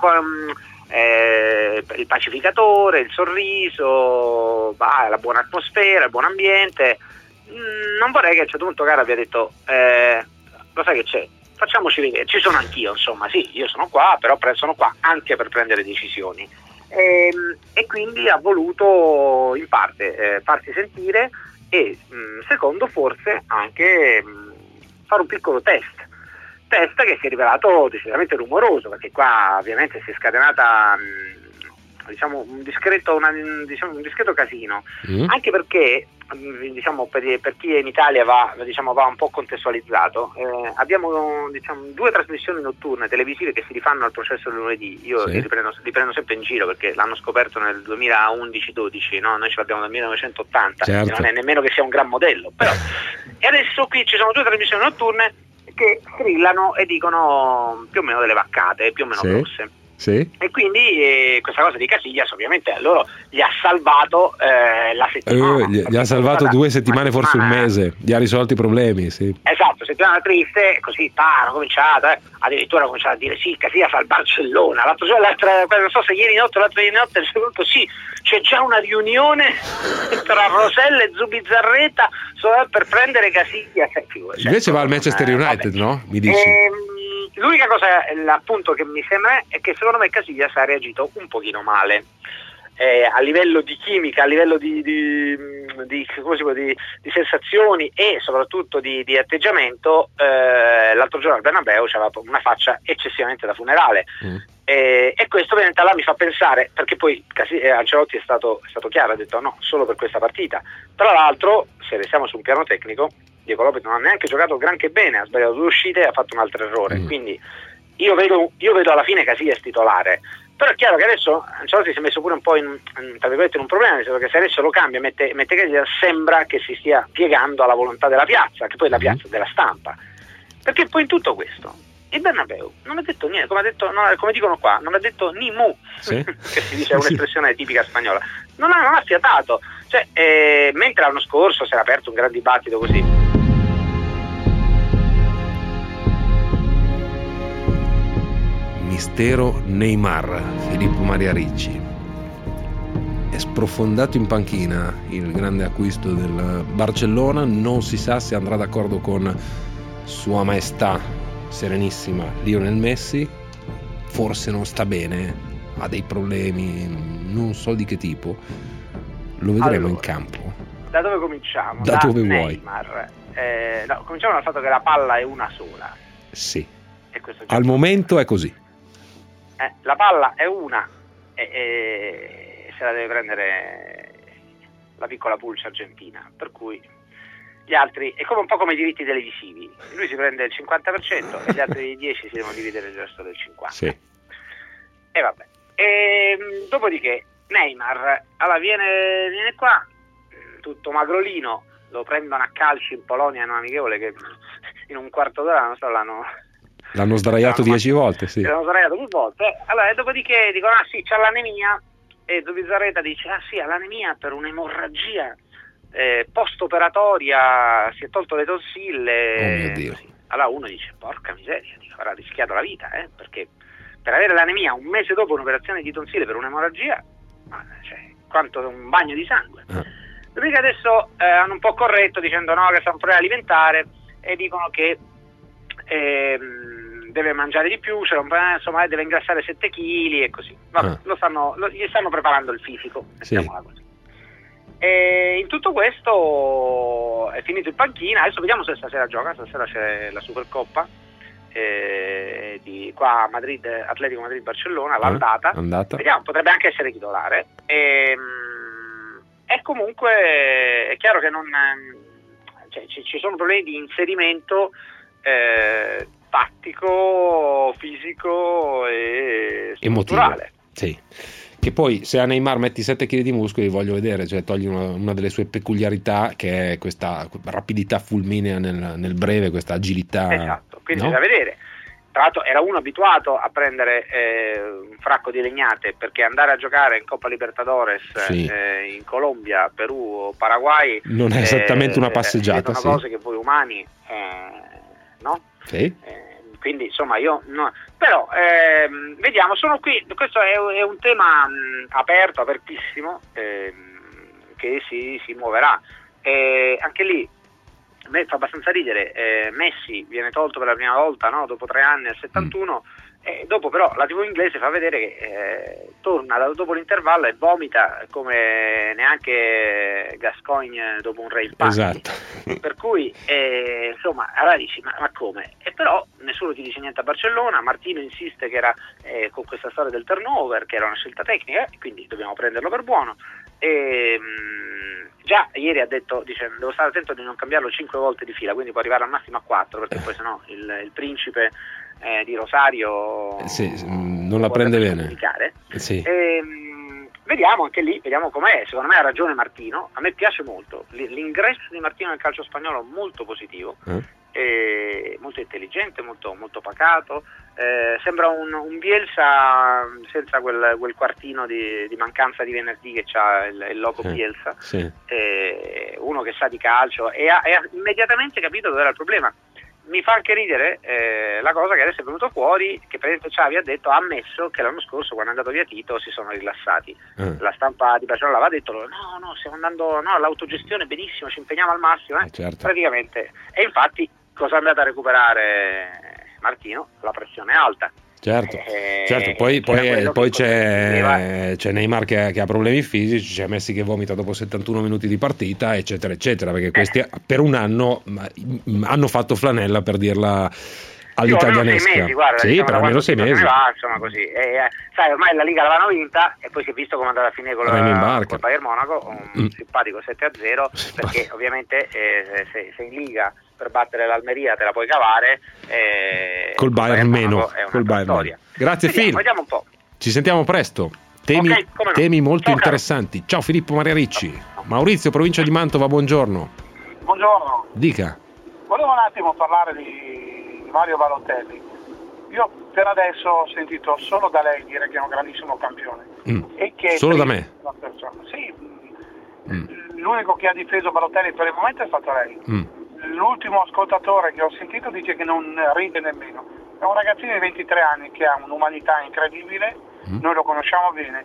il pacificatore, il sorriso, la buona atmosfera, il buon ambiente. Non vorrei che a un certo punto Gara abbia detto lo sai che c'è, facciamoci vedere, ci sono anch'io, insomma, sì, io sono qua, però sono qua anche per prendere decisioni. E quindi ha voluto in parte farsi sentire e secondo forse anche fare un piccolo test che si è rivelato decisamente rumoroso, perché qua ovviamente si è scatenata un discreto casino, anche perché per chi è in Italia va un po' contestualizzato. Abbiamo 2 trasmissioni notturne televisive che si rifanno al Processo del lunedì. Io li prendo sempre in giro perché l'hanno scoperto nel 2011-12, no? Noi ce l'abbiamo dal 1980, certo. Non è nemmeno che sia un gran modello, però. E adesso qui ci sono 2 trasmissioni notturne che strillano e dicono più o meno delle vaccate, più o meno grosse. Sì. E quindi questa cosa di Casillas ovviamente a loro gli ha salvato la settimana. Gli ha salvato 2 settimane, forse un mese, gli ha risolto i problemi, sì. Esatto, settimana triste, così hanno cominciato, addirittura hanno cominciato a dire sì, Casillas al Barcellona, non so se ieri notte o l'altro ieri notte, sì, c'è già una riunione tra Rosella e Zubizarreta per prendere Casillas. Invece va al Manchester United, no? Mi dici? L'unica cosa appunto che mi sembra è che secondo me Casillas ha reagito un pochino male a livello di chimica, a livello di come si può dire, di sensazioni e soprattutto di atteggiamento. L'altro giorno al Bernabeu c'aveva una faccia eccessivamente da funerale. E questo ovviamente là mi fa pensare, perché poi Ancelotti è stato chiaro, ha detto no, solo per questa partita. Tra l'altro, se restiamo su un piano tecnico, Diego Lopez non ha neanche giocato granché bene, ha sbagliato 2 uscite e ha fatto un altro errore, quindi io vedo alla fine Casillas titolare. Però è chiaro che adesso Ancelotti si è messo pure un po' tra virgolette in un problema, nel senso che se adesso lo cambia, mette Casillas, sembra che si stia piegando alla volontà della piazza, che poi è la piazza della stampa, perché poi in tutto questo il Bernabeu non ha detto niente, come dicono qua, non ha detto ni mu, sì. Che si dice, è un'espressione tipica spagnola, non ha fiatato, cioè, mentre l'anno scorso si era aperto un gran dibattito così. Mistero Neymar, Filippo Maria Ricci. È sprofondato in panchina il grande acquisto del Barcellona, non si sa se andrà d'accordo con Sua Maestà Serenissima Lionel Messi, forse non sta bene, ha dei problemi, non so di che tipo, lo vedremo in campo. Da dove cominciamo? Da dove Neymar. No, cominciamo dal fatto che la palla è una sola. Sì, e questo al momento è così. La palla è una e se la deve prendere la piccola pulce argentina, per cui gli altri è come un po' come i diritti televisivi, lui si prende il 50% e gli altri 10 si devono dividere il resto del 50%. Sì. E vabbè, dopodiché Neymar viene qua tutto magrolino, lo prendono a calci in Polonia in un amichevole che in un quarto d'ora non so, l'hanno sdraiato 10 volte, sì. L'hanno sdraiato 10 volte. Allora, dopodiché dicono, sì, c'ha l'anemia, e Zubizarreta dice, sì, ha l'anemia per un'emorragia post-operatoria, si è tolto le tonsille. Oh mio Dio. Così. Allora uno dice, porca miseria, avrà rischiato la vita, perché per avere l'anemia un mese dopo un'operazione di tonsille per un'emorragia, cioè, quanto un bagno di sangue. Dopodiché adesso hanno un po' corretto dicendo no, che sta un problema alimentare, e dicono che deve mangiare di più, insomma deve ingrassare 7 kg e così. Vabbè, gli stanno preparando il fisico, mettiamola così. E in tutto questo è finito in panchina, adesso vediamo se stasera gioca, stasera c'è la Supercoppa qua a Madrid, Atletico Madrid Barcellona, l'andata. Vediamo, potrebbe anche essere titolare. E comunque è chiaro che ci sono problemi di inserimento tattico, fisico e strutturale. Sì. Che poi se a Neymar metti 7 kg di muscoli, voglio vedere, cioè togli una delle sue peculiarità, che è questa rapidità fulminea nel breve, questa agilità. Esatto, quindi c'è da vedere. Tra l'altro era uno abituato a prendere un fracco di legnate, perché andare a giocare in Coppa Libertadores in Colombia, Perù o Paraguay non è esattamente una passeggiata. Sono cose che voi umani no? Sì. Quindi insomma io no. Però vediamo, sono qui, questo è un tema apertissimo, che si muoverà, anche lì a me fa abbastanza ridere. Messi viene tolto per la prima volta, no? Dopo 3 anni al 71, e dopo però la TV inglese fa vedere che torna dopo l'intervallo e vomita come neanche Gascoigne dopo un rave party. Esatto. Per cui insomma allora dici ma come? E però nessuno ti dice niente a Barcellona. Martino insiste che era con questa storia del turnover, che era una scelta tecnica, e quindi dobbiamo prenderlo per buono. Già ieri ha detto, dice, devo stare attento di non cambiarlo 5 volte di fila, quindi può arrivare al massimo a 4, perché poi sennò il principe di Rosario non la prende bene. Sì. Vediamo anche lì, vediamo com'è. Secondo me ha ragione Martino, a me piace molto l'ingresso di Martino nel calcio spagnolo, molto positivo. molto intelligente, molto, molto pacato, sembra un Bielsa senza quel quartino di mancanza di venerdì che c'ha il logo Bielsa, uno che sa di calcio e ha immediatamente capito dove era il problema. Mi fa anche ridere la cosa che adesso è venuto fuori, che praticamente Xavi ha ammesso che l'anno scorso, quando è andato via Tito, si sono rilassati. La stampa di Barcellona l'aveva detto, no, stiamo andando, l'autogestione benissimo, ci impegniamo al massimo, certo. Praticamente. E infatti cosa è andato a recuperare Martino? La pressione alta. Certo. Poi c'è Neymar che ha problemi fisici, c'è Messi che vomita dopo 71 minuti di partita, eccetera eccetera, perché questi per un anno hanno fatto flanella, per dirla all'italianesca. 6 mesi, guarda, sì, per almeno 6 mesi. Insomma, così. Sai, ormai la Liga l'avevano vinta e poi si è visto come andava a finire con il Bayern Monaco, un simpatico 7-0, perché ovviamente se in Liga per battere l'Almeria te la puoi cavare, col Bayern meno, col Bayern storia. Grazie Phil, vediamo un po'. Ci sentiamo presto. Temi molto interessanti. Ciao Filippo Maria Ricci. Maurizio, provincia di Mantova, buongiorno. Buongiorno. Dica. Volevo un attimo parlare di Mario Balotelli. Io per adesso ho sentito solo da lei dire che è un grandissimo campione. E che solo da me? Sì. L'unico che ha difeso Balotelli per il momento è stato lei. L'ultimo ascoltatore che ho sentito dice che non ride nemmeno. È un ragazzino di 23 anni che ha un'umanità incredibile, noi lo conosciamo bene,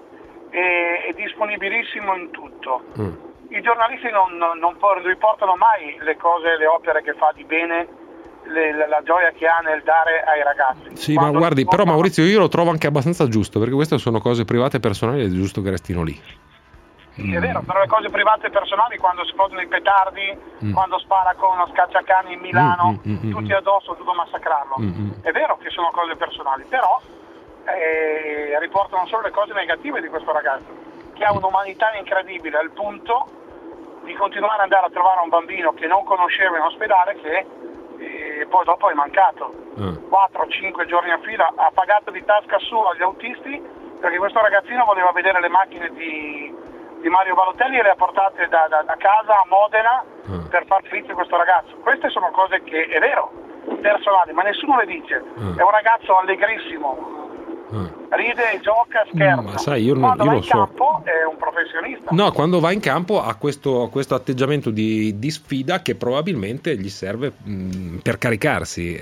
e è disponibilissimo in tutto. I giornalisti non riportano mai le cose, le opere che fa di bene, la gioia che ha nel dare ai ragazzi. Sì, ma guardi, però Maurizio, io lo trovo anche abbastanza giusto, perché queste sono cose private e personali ed è giusto che restino lì. Sì, è vero, però le cose private e personali, quando esplodono i petardi, quando spara con uno scacciacani in Milano, tutti addosso, tutto massacrarlo. È vero che sono cose personali, però riportano solo le cose negative di questo ragazzo, che ha un'umanità incredibile, al punto di continuare ad andare a trovare un bambino che non conosceva in ospedale, che poi dopo è mancato 4-5 giorni a fila, ha pagato di tasca sua agli autisti, perché questo ragazzino voleva vedere le macchine di Mario Balotelli e le ha portate da casa a Modena per far felice questo ragazzo. Queste sono cose che, è vero, personali, ma nessuno le dice. È un ragazzo allegrissimo, ride, gioca, scherza. Ma sai, io quando va lo in so. campo è un professionista. No, quando va in campo ha questo atteggiamento di sfida che probabilmente gli serve per caricarsi.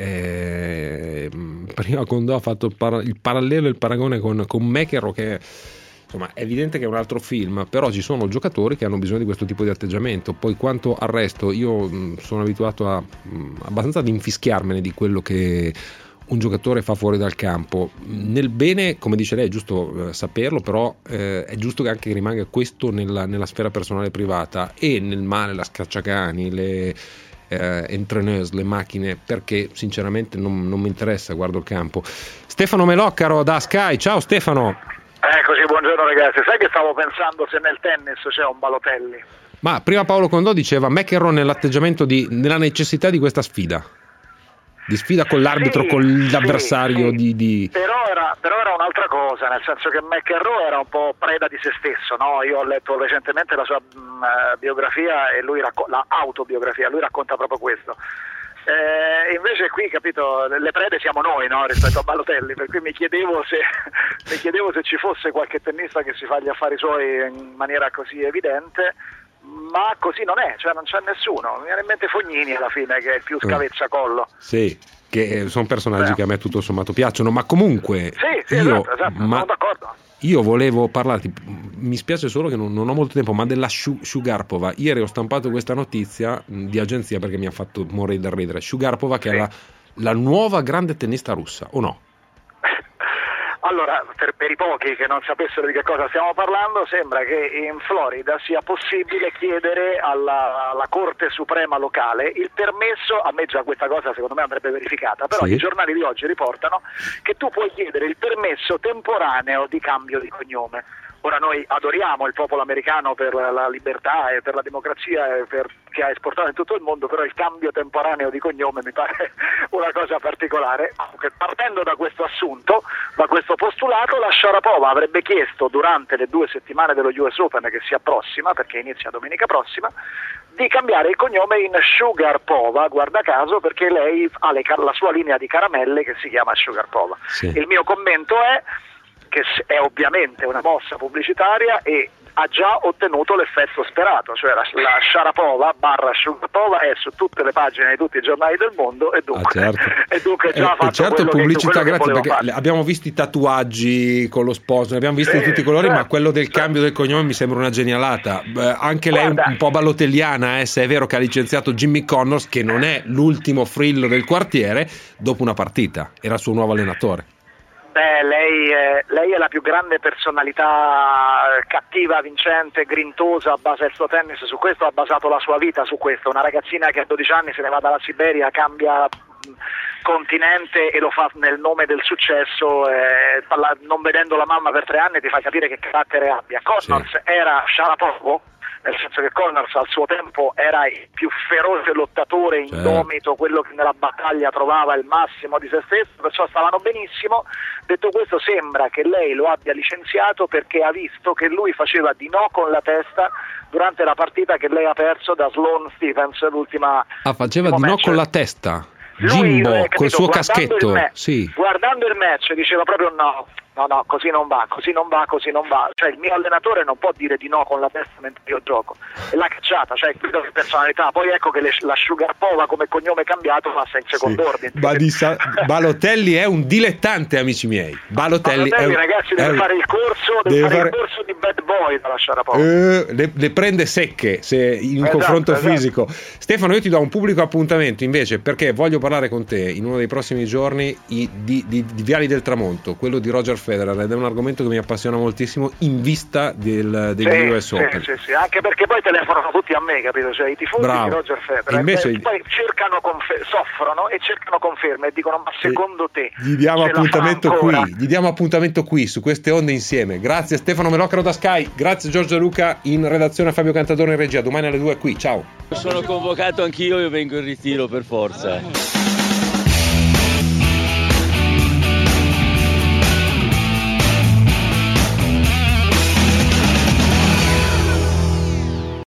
Prima quando ha fatto il parallelo, il paragone con McEnroe, che insomma è evidente che è un altro film, però ci sono giocatori che hanno bisogno di questo tipo di atteggiamento. Poi quanto al resto, io sono abituato abbastanza ad infischiarmene di quello che un giocatore fa fuori dal campo. Nel bene, come dice lei, è giusto saperlo, però è giusto che anche rimanga questo nella sfera personale e privata, e nel male la scacciacani, le entraîneuse, le macchine, perché sinceramente non mi interessa, guardo il campo. Stefano Meloccaro da Sky, ciao Stefano. Eccoci, buongiorno ragazzi. Sai che stavo pensando se nel tennis c'è un Balotelli? Ma prima Paolo Condò diceva McEnroe nell'atteggiamento nella necessità di questa sfida. Di sfida con l'arbitro, con l'avversario. Sì. Però era un'altra cosa, nel senso che McEnroe era un po' preda di se stesso, no? Io ho letto recentemente la sua biografia e la autobiografia, lui racconta proprio questo. Invece qui, capito, le prede siamo noi, no? Rispetto a Balotelli, per cui mi chiedevo se ci fosse qualche tennista che si fa gli affari suoi in maniera così evidente, ma così non è, cioè non c'è nessuno. Mi viene in mente Fognini alla fine, che è il più scavezzacollo. Sì, che sono personaggi che a me tutto sommato piacciono, ma comunque esatto, sono d'accordo. Io volevo parlarti, mi spiace solo che non ho molto tempo, ma della Shugarpova. Ieri ho stampato questa notizia di agenzia perché mi ha fatto morire dal ridere. Shugarpova che è la nuova grande tennista russa, o no? Allora, per i pochi che non sapessero di che cosa stiamo parlando, sembra che in Florida sia possibile chiedere alla Corte Suprema locale il permesso, a me già questa cosa secondo me andrebbe verificata, però i giornali di oggi riportano che tu puoi chiedere il permesso temporaneo di cambio di cognome. Ora noi adoriamo il popolo americano per la libertà e per la democrazia che ha esportato in tutto il mondo, però il cambio temporaneo di cognome mi pare una cosa particolare. Comunque, partendo da questo assunto, da questo postulato, la Sharapova avrebbe chiesto durante le 2 settimane dello US Open che si approssima, perché inizia domenica prossima, di cambiare il cognome in Shugarpova, guarda caso, perché lei ha la sua linea di caramelle che si chiama Shugarpova. Sì. Il mio commento è che è ovviamente una mossa pubblicitaria e ha già ottenuto l'effetto sperato, cioè la Sharapova / Shugarpova è su tutte le pagine di tutti i giornali del mondo e dunque, e dunque già ha fatto certo, pubblicità gratis, perché fare. Abbiamo visto i tatuaggi con lo sponsor, ne abbiamo visti di tutti i colori, ma quello del cambio del cognome mi sembra una genialata. Anche lei un po' ballotelliana, se è vero che ha licenziato Jimmy Connors, che non è l'ultimo frillo del quartiere, dopo una partita, era il suo nuovo allenatore. Beh, lei è la più grande personalità cattiva, vincente, grintosa, basa il suo tennis su questo, ha basato la sua vita su questo. Una ragazzina che a 12 anni se ne va dalla Siberia, cambia continente e lo fa nel nome del successo, non vedendo la mamma per 3 anni ti fa capire che carattere abbia. Connors era Sharapova, nel senso che Connors al suo tempo era il più feroce lottatore, indomito, quello che nella battaglia trovava il massimo di se stesso, perciò stavano benissimo. Detto questo, sembra che lei lo abbia licenziato perché ha visto che lui faceva di no con la testa durante la partita che lei ha perso da Sloane Stephens, l'ultima. Faceva di no con la testa? Lui, Jimbo, col suo caschetto, guardando il match diceva proprio no, così non va. Cioè il mio allenatore non può dire di no con la testa mentre io gioco. E l'ha cacciata, cioè qui che personalità. Poi ecco che la Shugarpova come cognome cambiato passa in secondo ordine. Balotelli è un dilettante, amici miei. Balotelli ragazzi, deve fare il corso, il corso di bad boy dalla Sharapova. Le prende secche in confronto fisico. Stefano, io ti do un pubblico appuntamento invece, perché voglio parlare con te in uno dei prossimi giorni di Viali del Tramonto, quello di Roger Federer, ed è un argomento che mi appassiona moltissimo in vista degli US Open. Sì, anche perché poi telefonano tutti a me, capito? Cioè i tifosi di Roger Federer invece poi soffrono e cercano conferme e dicono ma secondo te gli diamo appuntamento qui su queste onde insieme. Grazie Stefano Melocaro da Sky, grazie Giorgio Luca in redazione, Fabio Cantadore in regia. Domani alle 2 qui, ciao. Sono convocato anch'io e vengo in ritiro per forza.